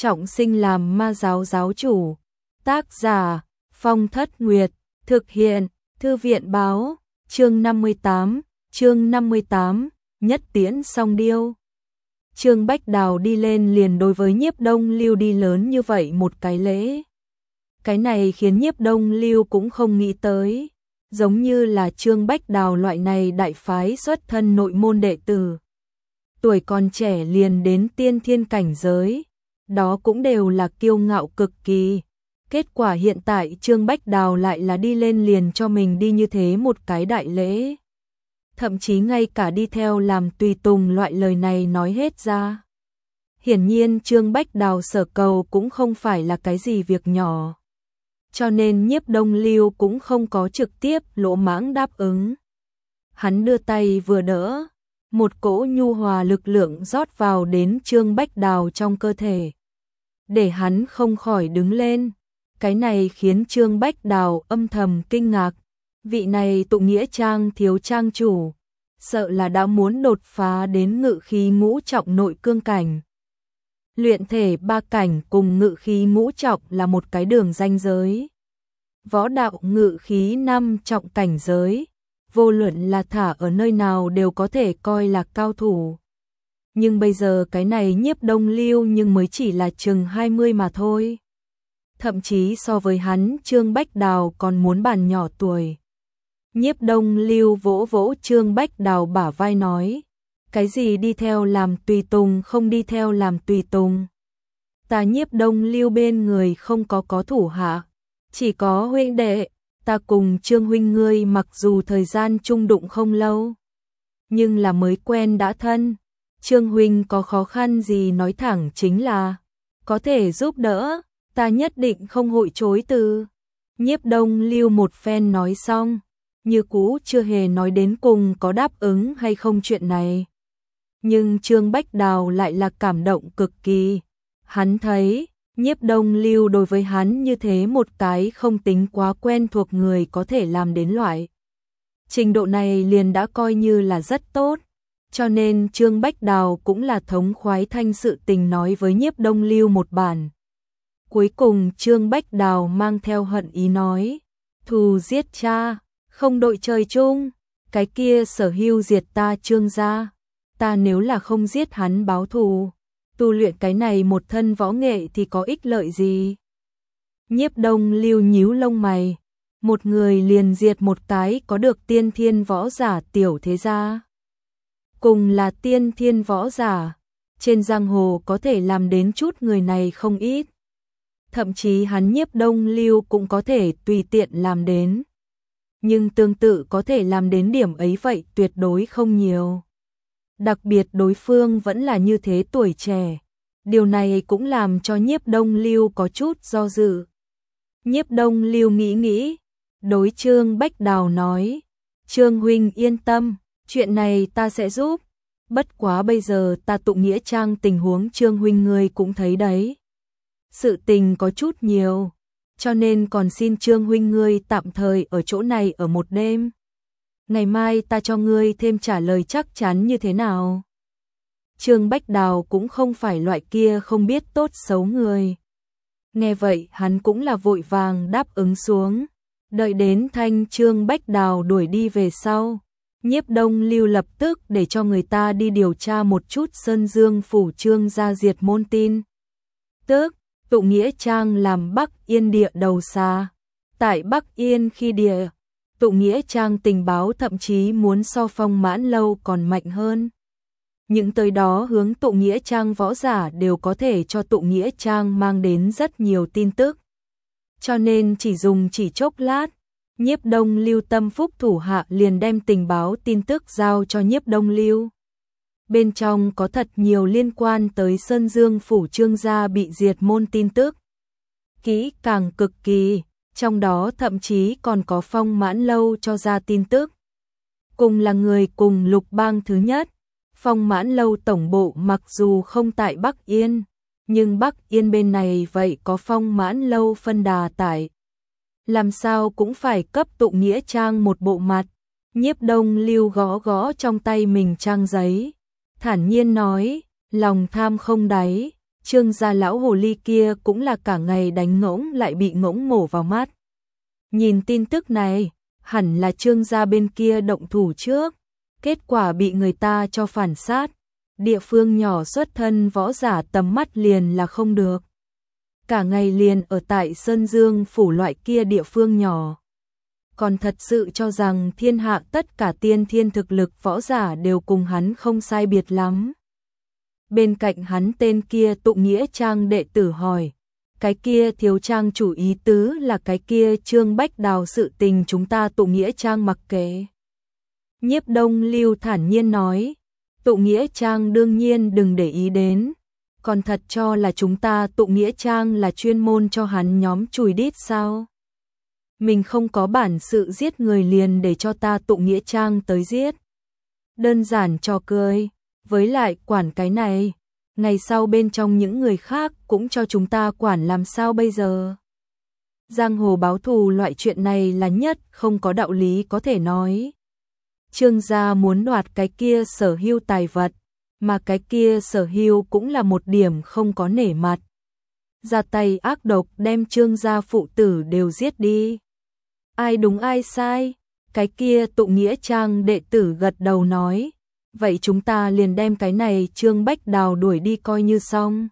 trọng sinh làm ma giáo giáo chủ. Tác giả Phong Thất Nguyệt, thực hiện Thư viện báo, chương 58, nhất tiễn song điêu. Trương Bách Đào đi lên liền đối với Nhiếp Đông Lưu đi lớn như vậy một cái lễ. Cái này khiến Nhiếp Đông Lưu cũng không nghĩ tới, giống như là Trương Bách Đào loại này đại phái xuất thân nội môn đệ tử. Tuổi còn trẻ liền đến tiên thiên cảnh giới, đó cũng đều là kiêu ngạo cực kỳ. Kết quả hiện tại Trương Bách Đào lại là đi lên liền cho mình đi như thế một cái đại lễ. Thậm chí ngay cả đi theo làm tùy tùng loại lời này nói hết ra. Hiển nhiên Trương Bách Đào sở cầu cũng không phải là cái gì việc nhỏ. Cho nên Nhiếp Đông Lưu cũng không có trực tiếp lỗ mãng đáp ứng. Hắn đưa tay vừa đỡ, một cỗ nhu hòa lực lượng rót vào đến Trương Bách Đào trong cơ thể, để hắn không khỏi đứng lên. Cái này khiến Trương Bách Đào âm thầm kinh ngạc, vị này Tụ Nghĩa Trang thiếu trang chủ, sợ là đã muốn đột phá đến ngự khí ngũ trọng nội cương cảnh. Luyện thể ba cảnh cùng ngự khí ngũ trọng là một cái đường ranh giới. Võ đạo ngự khí năm trọng cảnh giới, vô luận là thả ở nơi nào đều có thể coi là cao thủ. Nhưng bây giờ cái này Nhiếp Đông Lưu nhưng mới chỉ là chừng 20 mà thôi. Thậm chí so với hắn Trương Bách Đào còn muốn bàn nhỏ tuổi. Nhiếp Đông Lưu vỗ vỗ Trương Bách Đào bả vai nói, cái gì đi theo làm tùy tùng không đi theo làm tùy tùng. Ta Nhiếp Đông Lưu bên người không có thủ hạ, chỉ có huynh đệ. Ta cùng Trương huynh ngươi mặc dù thời gian chung đụng không lâu, nhưng là mới quen đã thân. Trương huynh có khó khăn gì nói thẳng chính là có thể giúp đỡ, ta nhất định không hội chối từ. Nhiếp Đông Lưu một phen nói xong, như cũ chưa hề nói đến cùng có đáp ứng hay không chuyện này. Nhưng Trương Bách Đào lại là cảm động cực kỳ. Hắn thấy Nhiếp Đông Lưu đối với hắn như thế một cái không tính quá quen thuộc người có thể làm đến loại trình độ này liền đã coi như là rất tốt. Cho nên Trương Bách Đào cũng là thống khoái thanh sự tình nói với Nhiếp Đông Lưu một bản. Cuối cùng Trương Bách Đào mang theo hận ý nói, thù giết cha, không đội trời chung, cái kia sở hưu diệt ta Trương gia, ta nếu là không giết hắn báo thù, tu luyện cái này một thân võ nghệ thì có ích lợi gì? Nhiếp Đông Lưu nhíu lông mày, một người liền diệt một cái có được tiên thiên võ giả tiểu thế gia. Cùng là tiên thiên võ giả, trên giang hồ có thể làm đến chút người này không ít. Thậm chí hắn Nhiếp Đông Lưu cũng có thể tùy tiện làm đến. Nhưng tương tự có thể làm đến điểm ấy vậy tuyệt đối không nhiều. Đặc biệt đối phương vẫn là như thế tuổi trẻ. Điều này cũng làm cho Nhiếp Đông Lưu có chút do dự. Nhiếp Đông Lưu nghĩ, đối Trương Bách Đào nói, Trương huynh yên tâm, chuyện này ta sẽ giúp. Bất quá bây giờ ta Tụ Nghĩa Trang tình huống Trương huynh ngươi cũng thấy đấy. Sự tình có chút nhiều, cho nên còn xin Trương huynh ngươi tạm thời ở chỗ này ở một đêm. Ngày mai ta cho ngươi thêm trả lời chắc chắn như thế nào. Trương Bách Đào cũng không phải loại kia không biết tốt xấu người. Nghe vậy hắn cũng là vội vàng đáp ứng xuống. Đợi đến thanh Trương Bách Đào đuổi đi về sau, Nhiếp Đông Lưu lập tức để cho người ta đi điều tra một chút Sơn Dương phủ Trương gia diệt môn tin. Tức, Tụ Nghĩa Trang làm Bắc Yên địa đầu xa. Tại Bắc Yên khi địa, Tụ Nghĩa Trang tình báo thậm chí muốn so Phong Mãn Lâu còn mạnh hơn. Những tới đó hướng Tụ Nghĩa Trang võ giả đều có thể cho Tụ Nghĩa Trang mang đến rất nhiều tin tức. Cho nên chỉ chốc lát, Nhiếp Đông Lưu tâm phúc thủ hạ liền đem tình báo tin tức giao cho Nhiếp Đông Lưu. Bên trong có thật nhiều liên quan tới Sơn Dương phủ Trương gia bị diệt môn tin tức. Kỹ càng cực kỳ, trong đó thậm chí còn có Phong Mãn Lâu cho ra tin tức. Cùng là người cùng Lục Bang thứ nhất, Phong Mãn Lâu tổng bộ mặc dù không tại Bắc Yên, nhưng Bắc Yên bên này vậy có Phong Mãn Lâu phân đà tại. Làm sao cũng phải cấp Tụ Nghĩa Trang một bộ mặt. Nhiếp Đông Lưu gõ gõ trong tay mình trang giấy, thản nhiên nói, lòng tham không đáy, Trương gia lão hồ ly kia cũng là cả ngày đánh ngỗng lại bị ngỗng mổ vào mắt. Nhìn tin tức này, hẳn là Trương gia bên kia động thủ trước, kết quả bị người ta cho phản sát. Địa phương nhỏ xuất thân võ giả tầm mắt liền là không được. Cả ngày liền ở tại Sơn Dương phủ loại kia địa phương nhỏ. Còn thật sự cho rằng thiên hạ tất cả tiên thiên thực lực võ giả đều cùng hắn không sai biệt lắm. Bên cạnh hắn tên kia Tụng Nghĩa Trang đệ tử hỏi, cái kia Thiếu Trang chủ ý tứ là cái kia Trương Bách Đào sự tình chúng ta Tụng Nghĩa Trang mặc kệ. Nhiếp Đông Lưu thản nhiên nói, Tụng Nghĩa Trang đương nhiên đừng để ý đến, còn thật cho là chúng ta Tụng Nghĩa Trang là chuyên môn cho hắn nhóm chùi đít sao? Mình không có bản sự giết người liền để cho ta Tụng Nghĩa Trang tới giết. Đơn giản trò cười, với lại quản cái này, ngày sau bên trong những người khác cũng cho chúng ta quản làm sao bây giờ? Giang hồ báo thù loại chuyện này là nhất không có đạo lý có thể nói. Trương gia muốn đoạt cái kia Sở Hưu tài vật, mà cái kia Sở Hưu cũng là một điểm không có nể mặt. Ra tay ác độc đem Trương gia phụ tử đều giết đi. Ai đúng ai sai? Cái kia Tụng Nghĩa Trang đệ tử gật đầu nói, vậy chúng ta liền đem cái này Trương Bách Đào đuổi đi coi như xong.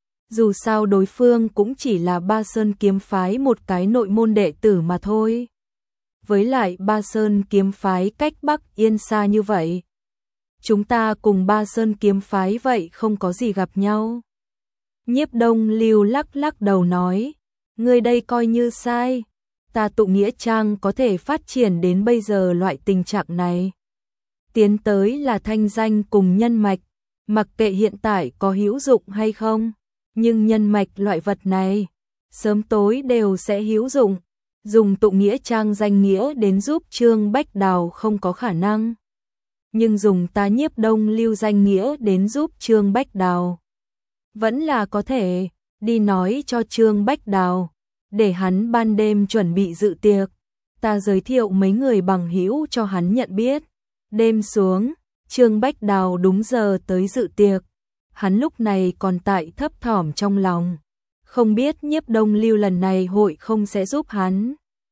Dù sao đối phương cũng chỉ là Ba Sơn kiếm phái một cái nội môn đệ tử mà thôi. Với lại Ba Sơn kiếm phái cách Bắc Yên xa như vậy. Chúng ta cùng Ba Sơn kiếm phái vậy không có gì gặp nhau. Nhiếp Đông Lưu lắc lắc đầu nói, ngươi đây coi như sai. Ta Tụng Nghĩa Trang có thể phát triển đến bây giờ loại tình trạng này. Tiến tới là thanh danh cùng nhân mạch, mặc kệ hiện tại có hữu dụng hay không, nhưng nhân mạch loại vật này, sớm tối đều sẽ hữu dụng. Dùng Tụng Nghĩa Trang danh nghĩa đến giúp Trương Bách Đào không có khả năng. Nhưng dùng ta Nhiếp Đông Lưu danh nghĩa đến giúp Trương Bách Đào, vẫn là có thể. Đi nói cho Trương Bách Đào, để hắn ban đêm chuẩn bị dự tiệc, ta giới thiệu mấy người bằng hữu cho hắn nhận biết. Đêm xuống, Trương Bách Đào đúng giờ tới dự tiệc, hắn lúc này còn tại thấp thỏm trong lòng, không biết Nhiếp Đông Lưu lần này hội không sẽ giúp hắn.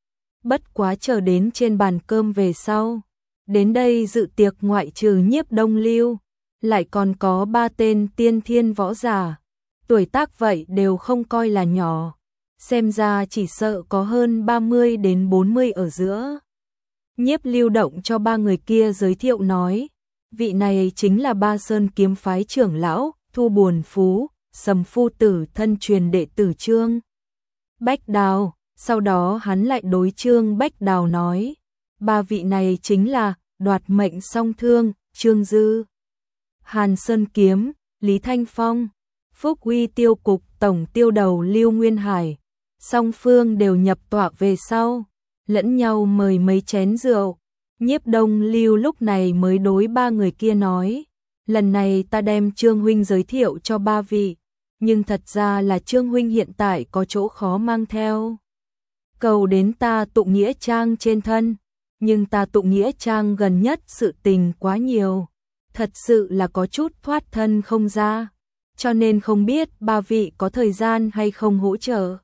Bất quá chờ đến trên bàn cơm về sau, đến đây dự tiệc ngoại trừ Nhiếp Đông Lưu, lại còn có 3 tên tiên thiên võ giả, tuổi tác vậy đều không coi là nhỏ, xem ra chỉ sợ có hơn 30 đến 40 ở giữa. Nhiếp Lưu động cho 3 người kia giới thiệu nói, vị này chính là Ba Sơn kiếm phái trưởng lão, Thu Buồn Phú, Sầm Phu Tử thân truyền đệ tử Trương Bách Đào. Sau đó hắn lại đối Trương Bách Đào nói, 3 vị này chính là Đoạt Mệnh Song Thương, Trương Dư, Hàn Sơn Kiếm, Lý Thanh Phong, Phúc Uy Tiêu Cục Tổng Tiêu Đầu Lưu Nguyên Hải. Song phương đều nhập tọa về sau, lẫn nhau mời mấy chén rượu. Nhiếp Đông Lưu lúc này mới đối 3 người kia nói, lần này ta đem Trương huynh giới thiệu cho 3 vị, nhưng thật ra là Trương huynh hiện tại có chỗ khó mang theo. Cầu đến ta Tụng Nghĩa Trang trên thân, nhưng ta Tụng Nghĩa Trang gần nhất sự tình quá nhiều, thật sự là có chút thoát thân không ra, cho nên không biết 3 vị có thời gian hay không hỗ trợ.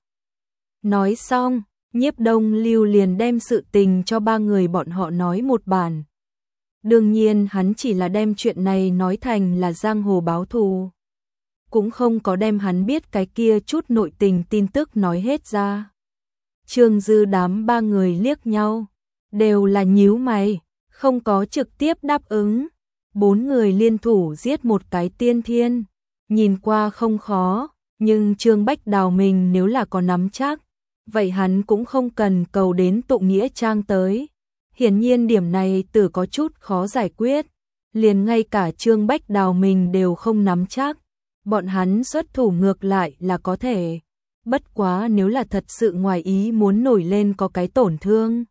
Nói xong, Nhiếp Đông Lưu liền đem sự tình cho 3 người bọn họ nói một bản. Đương nhiên hắn chỉ là đem chuyện này nói thành là giang hồ báo thù, cũng không có đem hắn biết cái kia chút nội tình tin tức nói hết ra. Trương Dư đám 3 người liếc nhau, đều là nhíu mày, không có trực tiếp đáp ứng. 4 người liên thủ giết một cái tiên thiên, nhìn qua không khó, nhưng Trương Bách Đào mình nếu là có nắm chắc, vậy hắn cũng không cần cầu đến Tụng Nghĩa Trang tới. Hiển nhiên điểm này tử có chút khó giải quyết, liền ngay cả Trương Bách Đào mình đều không nắm chắc, bọn hắn xuất thủ ngược lại là có thể. Bất quá nếu là thật sự ngoài ý muốn nổi lên có cái tổn thương,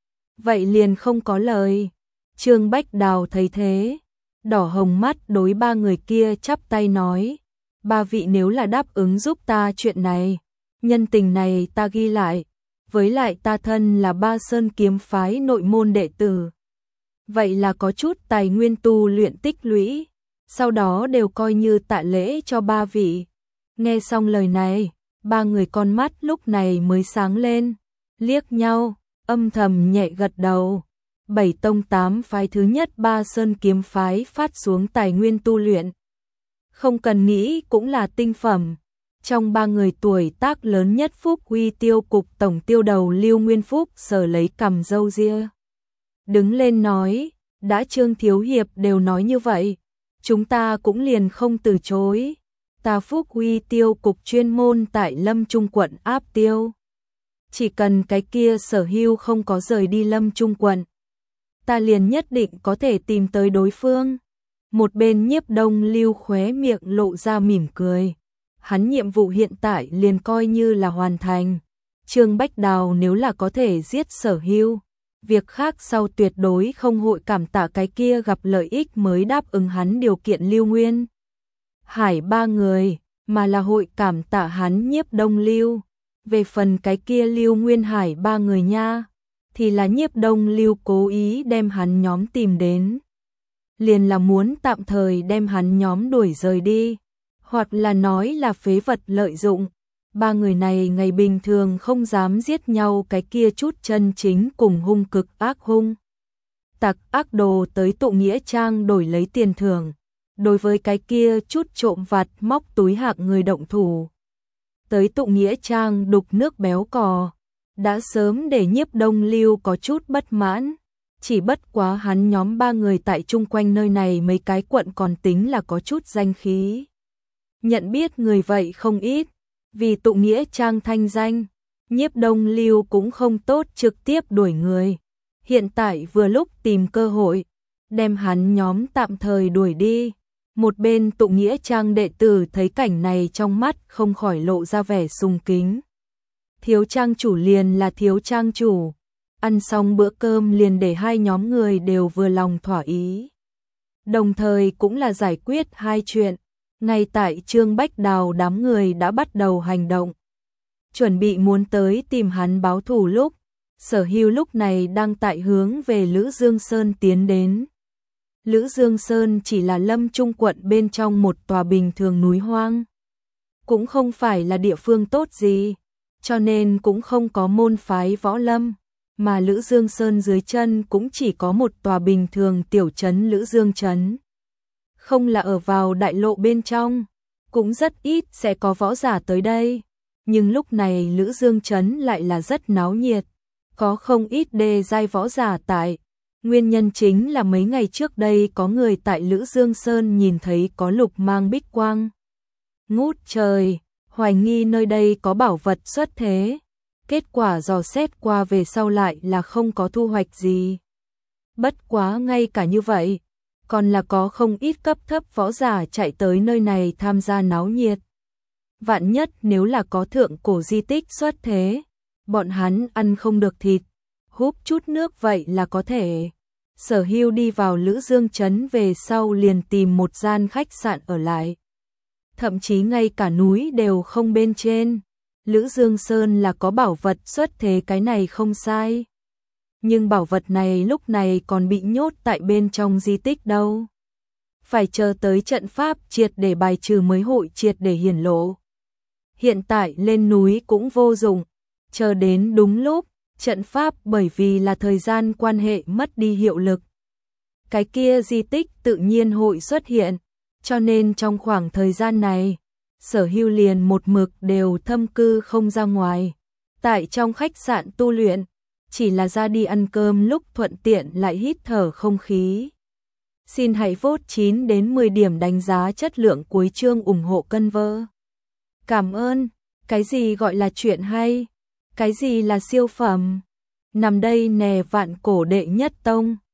vậy liền không có lời. Trương Bách Đào thấy thế, đỏ hồng mắt đối 3 người kia chắp tay nói, 3 vị nếu là đáp ứng giúp ta chuyện này, nhân tình này ta ghi lại, với lại ta thân là Ba Sơn kiếm phái nội môn đệ tử, vậy là có chút tài nguyên tu luyện tích lũy, sau đó đều coi như tạ lễ cho 3 vị. Nghe xong lời này, ba người con mắt lúc này mới sáng lên, liếc nhau, âm thầm nhẹ gật đầu. 7 tông 8 phái thứ nhất Ba Sơn kiếm phái phát xuống tài nguyên tu luyện. Không cần nghĩ cũng là tinh phẩm. Trong ba người tuổi tác lớn nhất Phúc Uy Tiêu cục tổng tiêu đầu Lưu Nguyên Phúc sờ lấy cằm râu ria. Đứng lên nói, đã Trương Thiếu Hiệp đều nói như vậy, chúng ta cũng liền không từ chối. Ta Phúc Uy Tiêu cục chuyên môn tại Lâm Trung quận áp tiêu. Chỉ cần cái kia Sở Hưu không có rời đi Lâm Trung quận, ta liền nhất định có thể tìm tới đối phương. Một bên Nhiếp Đông Lưu khóe miệng lộ ra mỉm cười. Hắn nhiệm vụ hiện tại liền coi như là hoàn thành. Trương Bách Đào nếu là có thể giết Sở Hưu, việc khác sau tuyệt đối không hội cảm tạ cái kia gặp lợi ích mới đáp ứng hắn điều kiện Lưu Nguyên Hải ba người, mà là hội cảm tạ hắn Nhiếp Đông Lưu. Về phần cái kia Lưu Nguyên Hải ba người nha, thì là Nhiếp Đông Lưu cố ý đem hắn nhóm tìm đến. Liền là muốn tạm thời đem hắn nhóm đuổi rời đi, hoặc là nói là phế vật lợi dụng. Ba người này ngày bình thường không dám giết nhau, cái kia chút chân chính cùng hung cực ác hung tặc ác đồ tới tụ nghĩa trang đổi lấy tiền thưởng. Đối với cái kia chút trộm vặt móc túi hạng người động thủ, tới tụ nghĩa trang đục nước béo cò, đã sớm để Nhiếp Đông Lưu có chút bất mãn. Chỉ bất quá hắn nhóm ba người tại chung quanh nơi này mấy cái quận còn tính là có chút danh khí. Nhận biết người vậy không ít, vì tụ nghĩa trang thanh danh, Nhiếp Đông Lưu cũng không tốt trực tiếp đuổi người. Hiện tại vừa lúc tìm cơ hội, đem hắn nhóm tạm thời đuổi đi. Một bên tụ nghĩa trang đệ tử thấy cảnh này trong mắt không khỏi lộ ra vẻ sùng kính. Thiếu trang chủ liền là thiếu trang chủ. Ăn xong bữa cơm liền để hai nhóm người đều vừa lòng thỏa ý. Đồng thời cũng là giải quyết hai chuyện. Ngay tại Trương Bách Đào đám người đã bắt đầu hành động, chuẩn bị muốn tới tìm hắn báo thù lúc, Sở Hưu lúc này đang tại hướng về Lữ Dương Sơn tiến đến. Lữ Dương Sơn chỉ là Lâm Trung quận bên trong một tòa bình thường núi hoang, cũng không phải là địa phương tốt gì, cho nên cũng không có môn phái võ lâm, mà Lữ Dương Sơn dưới chân cũng chỉ có một tòa bình thường tiểu trấn Lữ Dương trấn. Không là ở vào đại lộ bên trong, cũng rất ít sẽ có võ giả tới đây, nhưng lúc này Lữ Dương trấn lại là rất náo nhiệt, có không ít đề giai võ giả tại. Nguyên nhân chính là mấy ngày trước đây có người tại Lữ Dương Sơn nhìn thấy có lục mang bích quang ngút trời, hoài nghi nơi đây có bảo vật xuất thế. Kết quả dò xét qua về sau lại là không có thu hoạch gì. Bất quá ngay cả như vậy, còn là có không ít cấp thấp võ giả chạy tới nơi này tham gia náo nhiệt. Vạn nhất nếu là có thượng cổ di tích xuất thế, bọn hắn ăn không được thịt, húp chút nước vậy là có thể. Sở Hưu đi vào Lữ Dương trấn về sau liền tìm một gian khách sạn ở lại. Thậm chí ngay cả núi đều không bên trên. Lữ Dương Sơn là có bảo vật xuất thế, cái này không sai. Nhưng bảo vật này lúc này còn bị nhốt tại bên trong di tích đâu. Phải chờ tới trận pháp triệt để bài trừ mới hội triệt để hiển lộ. Hiện tại lên núi cũng vô dụng, chờ đến đúng lúc, trận pháp bởi vì là thời gian quan hệ mất đi hiệu lực. Cái kia di tích tự nhiên hội xuất hiện, cho nên trong khoảng thời gian này, Sở Hưu liền một mực đều thâm cư không ra ngoài. Tại trong khách sạn tu luyện, chỉ là ra đi ăn cơm lúc thuận tiện lại hít thở không khí. Xin hãy vote 9 đến 10 điểm đánh giá chất lượng cuối chương ủng hộ cân vơ. Cảm ơn, cái gì gọi là chuyện hay? Cái gì là siêu phẩm? Nằm đây nè vạn cổ đệ nhất tông.